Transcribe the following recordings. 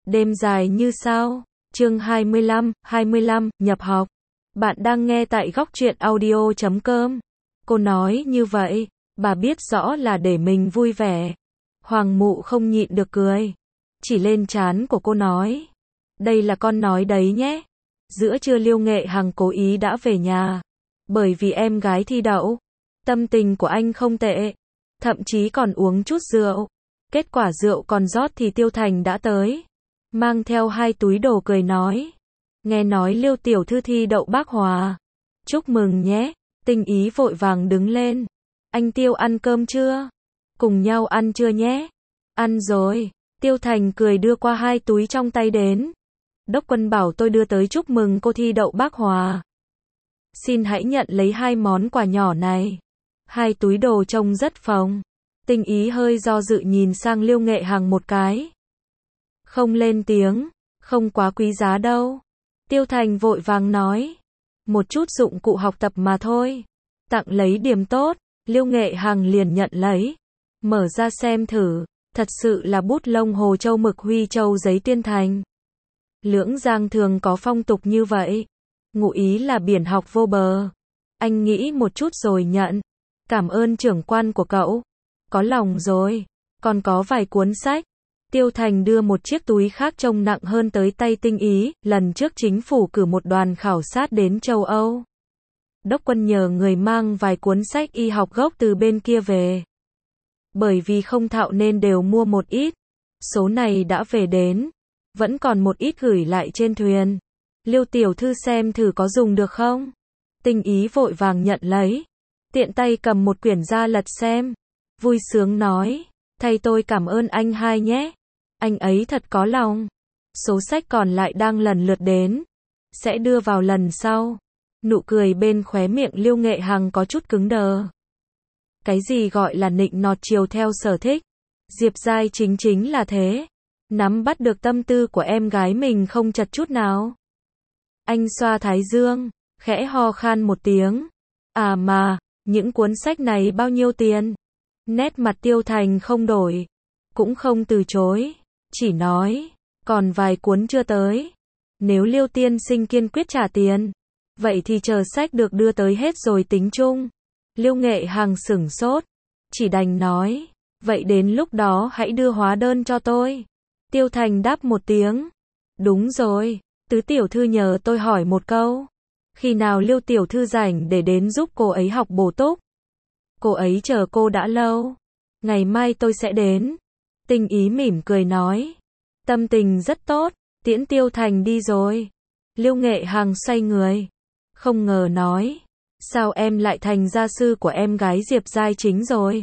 Đêm dài như sao. Chương 25, nhập học. Bạn đang nghe tại góc truyện audio.com. Cô nói như vậy, bà biết rõ là để mình vui vẻ. Hoàng mụ không nhịn được cười. Chỉ lên trán của cô nói. Đây là con nói đấy nhé. Giữa trưa Liêu Nghệ Hằng cố ý đã về nhà. Bởi vì em gái thi đậu. Tâm tình của anh không tệ. Thậm chí còn uống chút rượu. Kết quả rượu còn rót thì Tiêu Thành đã tới. Mang theo 2 túi đồ cười nói. Nghe nói Liêu tiểu thư thi đậu Bác Hòa. Chúc mừng nhé. Tinh Ý vội vàng đứng lên. Anh Tiêu ăn cơm chưa? Cùng nhau ăn chưa nhé? Ăn rồi. Tiêu Thành cười đưa qua 2 túi trong tay đến. Đốc Quân bảo tôi đưa tới chúc mừng cô thi đậu Bác Hòa. Xin hãy nhận lấy 2 món quà nhỏ này. 2 túi đồ trông rất phồng. Tinh Ý hơi do dự nhìn sang Liêu Nghệ Hằng một cái. Không lên tiếng, không quá quý giá đâu. Tiêu Thành vội vàng nói. Một chút dụng cụ học tập mà thôi. Tặng lấy điểm tốt, Liêu Nghệ Hằng liền nhận lấy. Mở ra xem thử, thật sự là bút lông Hồ Châu mực Huy Châu giấy tuyên thành. Lưỡng Giang thường có phong tục như vậy. Ngụ ý là biển học vô bờ. Anh nghĩ một chút rồi nhận. Cảm ơn trưởng quan của cậu. Có lòng rồi. Còn có vài cuốn sách. Tiêu Thành đưa một chiếc túi khác trông nặng hơn tới tay Tinh Ý. Lần trước chính phủ cử một đoàn khảo sát đến châu Âu. Đốc Quân nhờ người mang vài cuốn sách y học gốc từ bên kia về. Bởi vì không thạo nên đều mua một ít. Số này đã về đến. Vẫn còn một ít gửi lại trên thuyền. Liêu tiểu thư xem thử có dùng được không? Tinh Ý vội vàng nhận lấy. Tiện tay cầm một quyển ra lật xem. Vui sướng nói. Thầy tôi cảm ơn anh hai nhé. Anh ấy thật có lòng. Số sách còn lại đang lần lượt đến. Sẽ đưa vào lần sau. Nụ cười bên khóe miệng Liêu Nghệ Hằng có chút cứng đờ. Cái gì gọi là nịnh nọt chiều theo sở thích? Diệp Giai chính là thế. Nắm bắt được tâm tư của em gái mình không chật chút nào. Anh xoa thái dương, khẽ ho khan một tiếng. À mà, những cuốn sách này bao nhiêu tiền? Nét mặt Tiêu Thành không đổi. Cũng không từ chối. Chỉ nói, còn vài cuốn chưa tới. Nếu Liêu tiên sinh kiên quyết trả tiền. Vậy thì chờ sách được đưa tới hết rồi tính chung. Liêu Nghệ Hằng sửng sốt. Chỉ đành nói. Vậy đến lúc đó hãy đưa hóa đơn cho tôi. Tiêu Thành đáp một tiếng. Đúng rồi. Tứ tiểu thư nhờ tôi hỏi một câu. Khi nào Liêu tiểu thư rảnh để đến giúp cô ấy học bổ túc? Cô ấy chờ cô đã lâu. Ngày mai tôi sẽ đến. Tinh Ý mỉm cười nói. Tâm tình rất tốt. Tiễn Tiêu Thành đi rồi. Liêu Nghệ Hằng xoay người. Không ngờ nói. Sao em lại thành gia sư của em gái Diệp Giai chính rồi?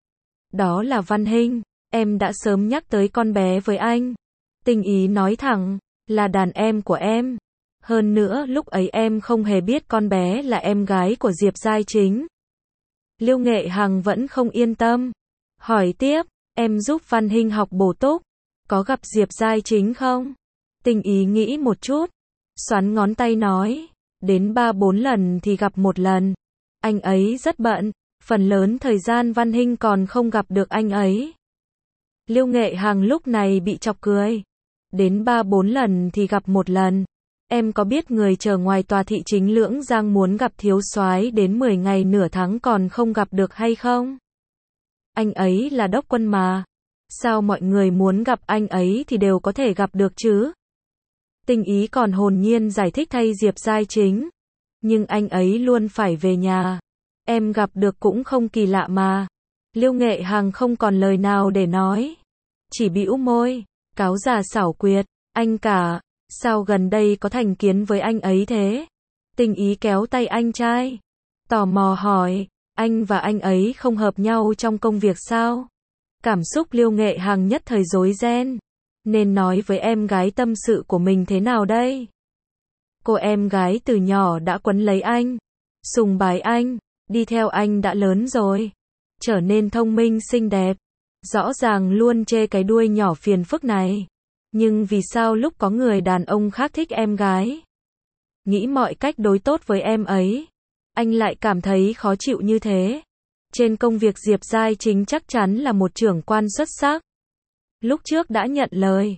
Đó là Văn Hinh. Em đã sớm nhắc tới con bé với anh. Tinh Ý nói thẳng. Là đàn em của em. Hơn nữa lúc ấy em không hề biết con bé là em gái của Diệp Giai chính. Liêu Nghệ Hằng vẫn không yên tâm. Hỏi tiếp. Em giúp Văn Hinh học bổ túc. Có gặp Diệp Giai chính không? Tinh Ý nghĩ một chút. Xoắn ngón tay nói. Đến 3-4 lần thì gặp một lần. Anh ấy rất bận. Phần lớn thời gian Văn Hinh còn không gặp được anh ấy. Liêu Nghệ Hằng lúc này bị chọc cười. Đến 3-4 lần thì gặp một lần. Em có biết người chờ ngoài tòa thị chính Lưỡng Giang muốn gặp thiếu soái đến 10 ngày nửa tháng còn không gặp được hay không? Anh ấy là Đốc Quân mà. Sao mọi người muốn gặp anh ấy thì đều có thể gặp được chứ? Tinh Ý còn hồn nhiên giải thích thay Diệp Giai chính. Nhưng anh ấy luôn phải về nhà. Em gặp được cũng không kỳ lạ mà. Liêu Nghệ Hằng không còn lời nào để nói. Chỉ bĩu môi. Cáo già xảo quyệt. Anh cả. Sao gần đây có thành kiến với anh ấy thế? Tinh Ý kéo tay anh trai. Tò mò hỏi. Anh và anh ấy không hợp nhau trong công việc sao? Cảm xúc Liêu Nghệ Hằng nhất thời rối ren. Nên nói với em gái tâm sự của mình thế nào đây? Cô em gái từ nhỏ đã quấn lấy anh. Sùng bái anh. Đi theo anh đã lớn rồi. Trở nên thông minh xinh đẹp. Rõ ràng luôn chê cái đuôi nhỏ phiền phức này. Nhưng vì sao lúc có người đàn ông khác thích em gái? Nghĩ mọi cách đối tốt với em ấy. Anh lại cảm thấy khó chịu như thế. Trên công việc Diệp Giai chính chắc chắn là một trưởng quan xuất sắc. Lúc trước đã nhận lời.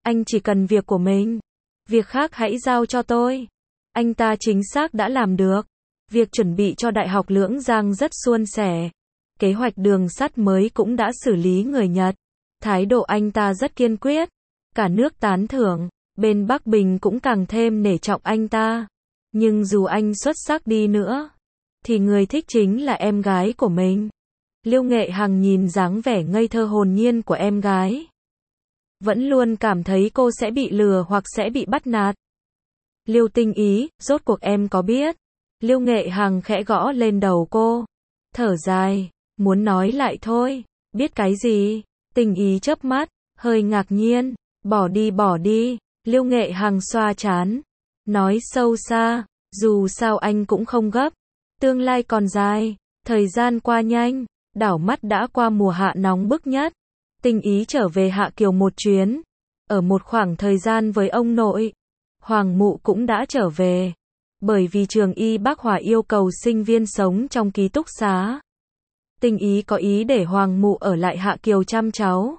Anh chỉ cần việc của mình. Việc khác hãy giao cho tôi. Anh ta chính xác đã làm được. Việc chuẩn bị cho Đại học Lưỡng Giang rất suôn sẻ. Kế hoạch đường sắt mới cũng đã xử lý người Nhật. Thái độ anh ta rất kiên quyết. Cả nước tán thưởng. Bên Bắc Bình cũng càng thêm nể trọng anh ta. Nhưng dù anh xuất sắc đi nữa, thì người thích chính là em gái của mình. Liêu Nghệ Hằng nhìn dáng vẻ ngây thơ hồn nhiên của em gái. Vẫn luôn cảm thấy cô sẽ bị lừa hoặc sẽ bị bắt nạt. Liêu Tinh Ý, rốt cuộc em có biết? Liêu Nghệ Hằng khẽ gõ lên đầu cô. Thở dài, muốn nói lại thôi. Biết cái gì? Tinh Ý chớp mắt, hơi ngạc nhiên. Bỏ đi. Liêu Nghệ Hằng xoa trán. Nói sâu xa, dù sao anh cũng không gấp. Tương lai còn dài, thời gian qua nhanh, đảo mắt đã qua mùa hạ nóng bức nhất. Tinh Ý trở về Hạ Kiều một chuyến. Ở một khoảng thời gian với ông nội. Hoàng Mụ cũng đã trở về. Bởi vì trường Y Bắc Hòa yêu cầu sinh viên sống trong ký túc xá. Tinh Ý có ý để Hoàng Mụ ở lại Hạ Kiều chăm cháu.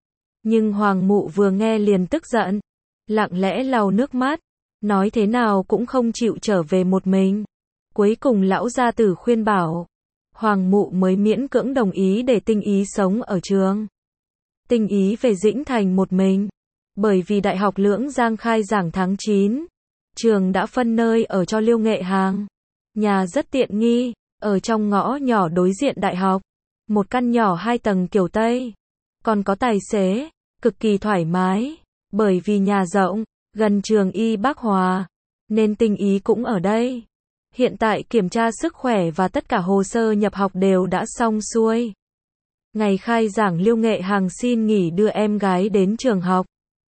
Nhưng Hoàng Mụ vừa nghe liền tức giận. Lặng lẽ lau nước mắt. Nói thế nào cũng không chịu trở về một mình. Cuối cùng lão gia tử khuyên bảo. Hoàng Mụ mới miễn cưỡng đồng ý để Tinh Ý sống ở trường. Tinh Ý về Dĩnh Thành một mình. Bởi vì Đại học Lưỡng Giang khai giảng tháng 9. Trường đã phân nơi ở cho Liêu Nghệ Hằng. Nhà rất tiện nghi, ở trong ngõ nhỏ đối diện đại học. Một căn nhỏ 2 tầng kiểu Tây. Còn có tài xế, cực kỳ thoải mái. Bởi vì nhà rộng, gần trường Y Bắc Hòa. Nên Tinh Ý cũng ở đây. Hiện tại kiểm tra sức khỏe và tất cả hồ sơ nhập học đều đã xong xuôi. Ngày khai giảng Liêu Nghệ Hằng xin nghỉ đưa em gái đến trường học.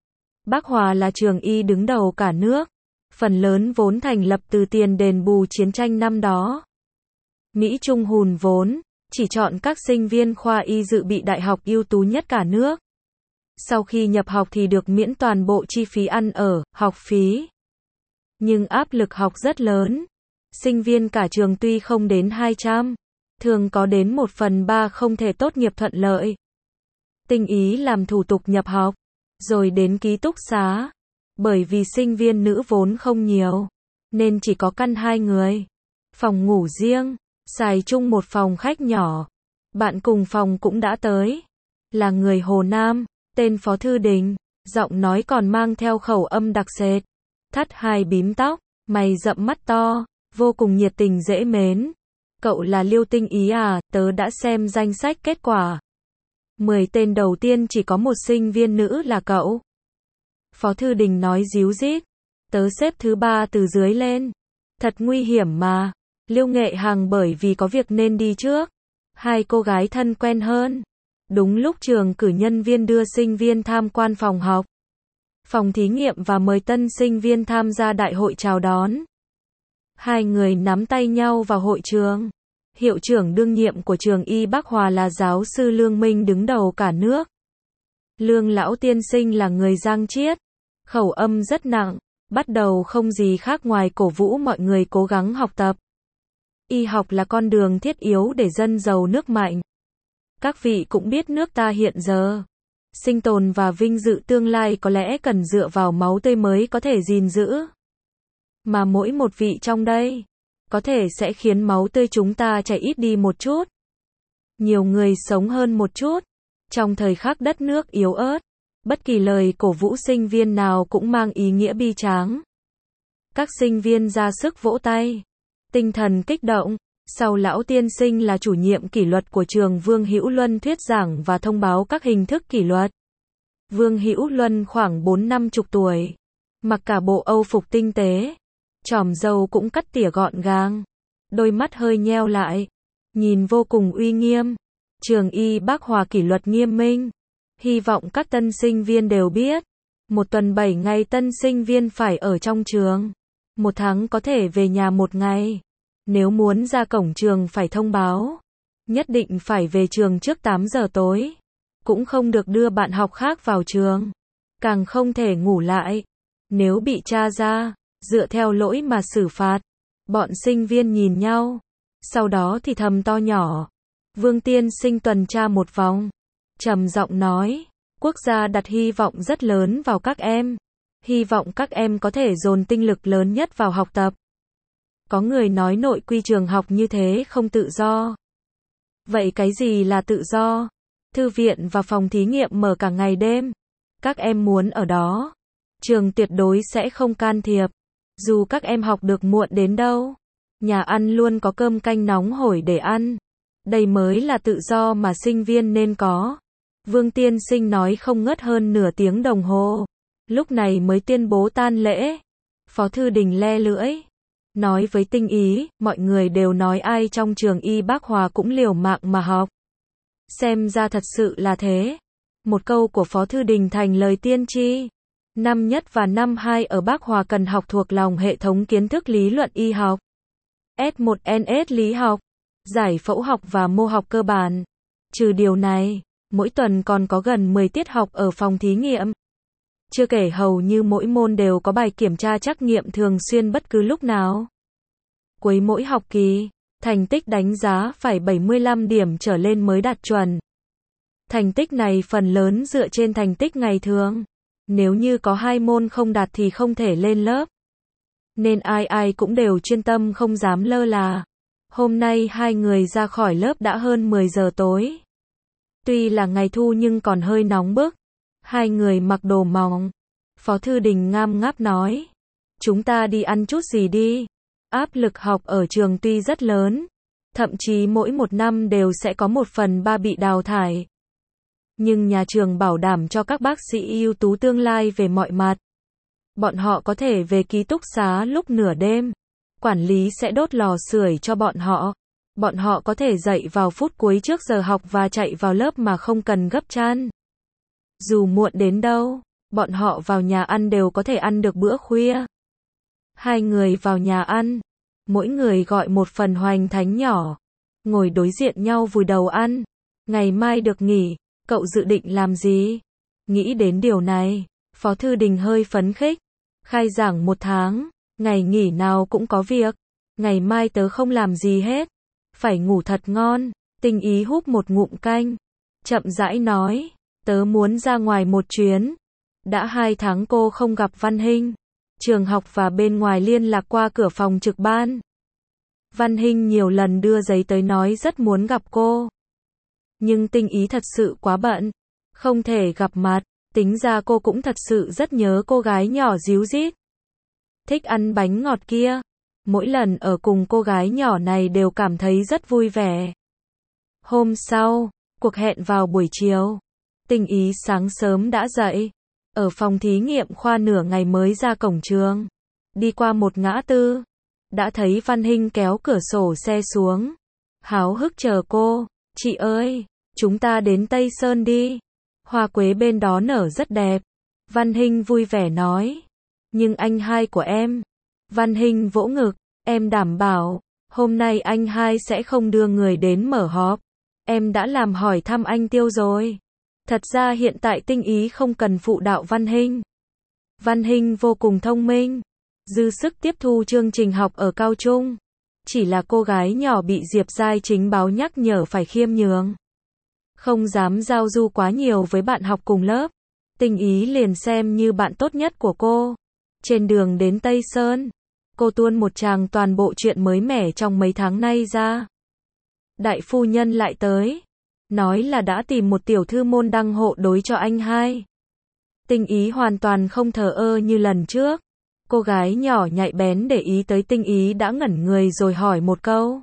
Bắc Hòa là trường y đứng đầu cả nước. Phần lớn vốn thành lập từ tiền đền bù chiến tranh năm đó. Mỹ Trung hùn vốn, chỉ chọn các sinh viên khoa y dự bị đại học ưu tú nhất cả nước. Sau khi nhập học thì được miễn toàn bộ chi phí ăn ở, học phí. Nhưng áp lực học rất lớn. Sinh viên cả trường tuy không đến 200, thường có đến 1/3 không thể tốt nghiệp thuận lợi. Tinh Ý làm thủ tục nhập học, rồi đến ký túc xá. Bởi vì sinh viên nữ vốn không nhiều, nên chỉ có căn 2 người. Phòng ngủ riêng, xài chung một phòng khách nhỏ. Bạn cùng phòng cũng đã tới. Là người Hồ Nam, tên Phó Thư Đình, giọng nói còn mang theo khẩu âm đặc sệt. Thắt 2 bím tóc, mày rậm mắt to, vô cùng nhiệt tình dễ mến. Cậu là Liêu Tinh Ý à? Tớ đã xem danh sách kết quả. 10 tên đầu tiên chỉ có một sinh viên nữ là cậu. Phó Thư Đình nói díu dít. Tớ xếp thứ 3 từ dưới lên. Thật nguy hiểm mà. Liêu Nghệ Hằng bởi vì có việc nên đi trước. 2 cô gái thân quen hơn. Đúng lúc trường cử nhân viên đưa sinh viên tham quan phòng học, phòng thí nghiệm và mời tân sinh viên tham gia đại hội chào đón. 2 người nắm tay nhau vào hội trường. Hiệu trưởng đương nhiệm của trường Y Bắc Hòa là giáo sư Lương Minh đứng đầu cả nước. Lương lão tiên sinh là người Giang Chiết. Khẩu âm rất nặng, bắt đầu không gì khác ngoài cổ vũ mọi người cố gắng học tập. Y học là con đường thiết yếu để dân giàu nước mạnh. Các vị cũng biết nước ta hiện giờ, sinh tồn và vinh dự tương lai có lẽ cần dựa vào máu tươi mới có thể gìn giữ. Mà mỗi một vị trong đây, có thể sẽ khiến máu tươi chúng ta chảy ít đi một chút. Nhiều người sống hơn một chút. Trong thời khắc đất nước yếu ớt, bất kỳ lời cổ vũ sinh viên nào cũng mang ý nghĩa bi tráng. Các sinh viên ra sức vỗ tay. Tinh thần kích động. Sau lão tiên sinh là chủ nhiệm kỷ luật của trường Vương Hữu Luân thuyết giảng và thông báo các hình thức kỷ luật. Vương Hữu Luân khoảng 40-50 tuổi. Mặc cả bộ Âu phục tinh tế. Chòm râu cũng cắt tỉa gọn gàng. Đôi mắt hơi nheo lại. Nhìn vô cùng uy nghiêm. Trường Y Bắc Hòa kỷ luật nghiêm minh. Hy vọng các tân sinh viên đều biết. 1 tuần 7 ngày tân sinh viên phải ở trong trường. 1 tháng có thể về nhà 1 ngày. Nếu muốn ra cổng trường phải thông báo. Nhất định phải về trường trước 8 giờ tối. Cũng không được đưa bạn học khác vào trường. Càng không thể ngủ lại. Nếu bị tra ra, dựa theo lỗi mà xử phạt. Bọn sinh viên nhìn nhau. Sau đó thì thầm to nhỏ. Vương tiên sinh tuần tra một vòng. Trầm giọng nói. Quốc gia đặt hy vọng rất lớn vào các em. Hy vọng các em có thể dồn tinh lực lớn nhất vào học tập. Có người nói nội quy trường học như thế không tự do. Vậy cái gì là tự do? Thư viện và phòng thí nghiệm mở cả ngày đêm. Các em muốn ở đó. Trường tuyệt đối sẽ không can thiệp. Dù các em học được muộn đến đâu. Nhà ăn luôn có cơm canh nóng hổi để ăn. Đây mới là tự do mà sinh viên nên có. Vương tiên sinh nói không ngớt hơn nửa tiếng đồng hồ. Lúc này mới tuyên bố tan lễ. Phó Thư Đình le lưỡi. Nói với Tinh Ý, mọi người đều nói ai trong trường Y Bác Hòa cũng liều mạng mà học. Xem ra thật sự là thế. Một câu của Phó Thư Đình thành lời tiên tri. Năm nhất và năm 2 ở Bác Hòa cần học thuộc lòng hệ thống kiến thức lý luận y học. S1NS lý học, giải phẫu học và mô học cơ bản. Trừ điều này, mỗi tuần còn có gần 10 tiết học ở phòng thí nghiệm. Chưa kể hầu như mỗi môn đều có bài kiểm tra trắc nghiệm thường xuyên bất cứ lúc nào. Cuối mỗi học kỳ, thành tích đánh giá phải 75 điểm trở lên mới đạt chuẩn. Thành tích này phần lớn dựa trên thành tích ngày thường. Nếu như có 2 môn không đạt thì không thể lên lớp. Nên ai ai cũng đều chuyên tâm không dám lơ là. Hôm nay 2 người ra khỏi lớp đã hơn 10 giờ tối. Tuy là ngày thu nhưng còn hơi nóng bức. 2 người mặc đồ mỏng. Phó Thư Đình ngam ngáp nói. Chúng ta đi ăn chút gì đi. Áp lực học ở trường tuy rất lớn. Thậm chí mỗi một năm đều sẽ có 1/3 bị đào thải. Nhưng nhà trường bảo đảm cho các bác sĩ ưu tú tương lai về mọi mặt. Bọn họ có thể về ký túc xá lúc nửa đêm. Quản lý sẽ đốt lò sưởi cho bọn họ. Bọn họ có thể dậy vào phút cuối trước giờ học và chạy vào lớp mà không cần gấp chăn. Dù muộn đến đâu, bọn họ vào nhà ăn đều có thể ăn được bữa khuya. 2 người vào nhà ăn. Mỗi người gọi một phần hoành thánh nhỏ. Ngồi đối diện nhau vùi đầu ăn. Ngày mai được nghỉ, cậu dự định làm gì? Nghĩ đến điều này, Phó Thư Đình hơi phấn khích. Khai giảng 1 tháng, ngày nghỉ nào cũng có việc. Ngày mai tớ không làm gì hết. Phải ngủ thật ngon. Tinh Ý húp một ngụm canh. Chậm rãi nói, tớ muốn ra ngoài một chuyến. Đã 2 tháng cô không gặp Văn Hinh. Trường học và bên ngoài liên lạc qua cửa phòng trực ban. Văn Hinh nhiều lần đưa giấy tới nói rất muốn gặp cô. Nhưng Tinh Ý thật sự quá bận. Không thể gặp mặt. Tính ra cô cũng thật sự rất nhớ cô gái nhỏ díu dít. Thích ăn bánh ngọt kia. Mỗi lần ở cùng cô gái nhỏ này đều cảm thấy rất vui vẻ. Hôm sau, cuộc hẹn vào buổi chiều. Tinh Ý sáng sớm đã dậy. Ở phòng thí nghiệm khoa nửa ngày mới ra cổng trường. Đi qua một ngã tư. Đã thấy Văn Hinh kéo cửa sổ xe xuống. Háo hức chờ cô. Chị ơi, chúng ta đến Tây Sơn đi. Hoa quế bên đó nở rất đẹp. Văn Hinh vui vẻ nói. Nhưng anh hai của em. Văn Hinh vỗ ngực. Em đảm bảo, hôm nay anh hai sẽ không đưa người đến mở họp. Em đã làm hỏi thăm anh Tiêu rồi. Thật ra hiện tại Tinh Ý không cần phụ đạo Văn Hinh. Văn Hinh vô cùng thông minh. Dư sức tiếp thu chương trình học ở cao trung. Chỉ là cô gái nhỏ bị Diệp Giai Chính báo nhắc nhở phải khiêm nhường. Không dám giao du quá nhiều với bạn học cùng lớp. Tinh Ý liền xem như bạn tốt nhất của cô. Trên đường đến Tây Sơn, cô tuôn một tràng toàn bộ chuyện mới mẻ trong mấy tháng nay ra. Đại phu nhân lại tới. Nói là đã tìm một tiểu thư môn đăng hộ đối cho anh hai. Tinh Ý hoàn toàn không thờ ơ như lần trước. Cô gái nhỏ nhạy bén để ý tới Tinh Ý đã ngẩn người rồi hỏi một câu.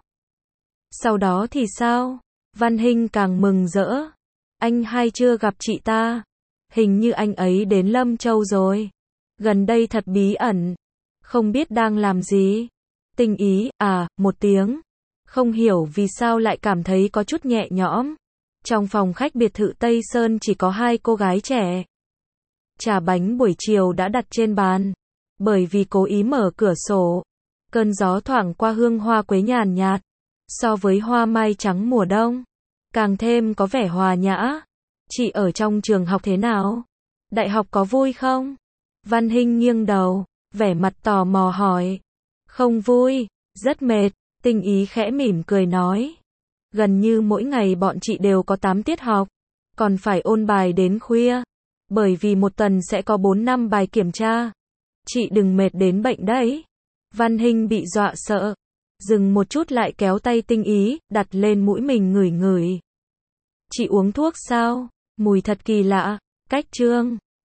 Sau đó thì sao? Văn Hinh càng mừng rỡ. Anh hai chưa gặp chị ta. Hình như anh ấy đến Lâm Châu rồi. Gần đây thật bí ẩn. Không biết đang làm gì. Tinh Ý, một tiếng. Không hiểu vì sao lại cảm thấy có chút nhẹ nhõm. Trong phòng khách biệt thự Tây Sơn chỉ có 2 cô gái trẻ. Trà bánh buổi chiều đã đặt trên bàn. Bởi vì cố ý mở cửa sổ. Cơn gió thoảng qua hương hoa quế nhàn nhạt. So với hoa mai trắng mùa đông. Càng thêm có vẻ hòa nhã. Chị ở trong trường học thế nào? Đại học có vui không? Văn Hinh nghiêng đầu. Vẻ mặt tò mò hỏi. Không vui, rất mệt. Tinh Ý khẽ mỉm cười nói. Gần như mỗi ngày bọn chị đều có 8 tiết học. Còn phải ôn bài đến khuya. Bởi vì một tuần sẽ có 4 năm bài kiểm tra. Chị đừng mệt đến bệnh đấy. Văn Hinh bị dọa sợ. Dừng một chút lại kéo tay Tinh Ý, đặt lên mũi mình ngửi ngửi. Chị uống thuốc sao? Mùi thật kỳ lạ. Cách Trương.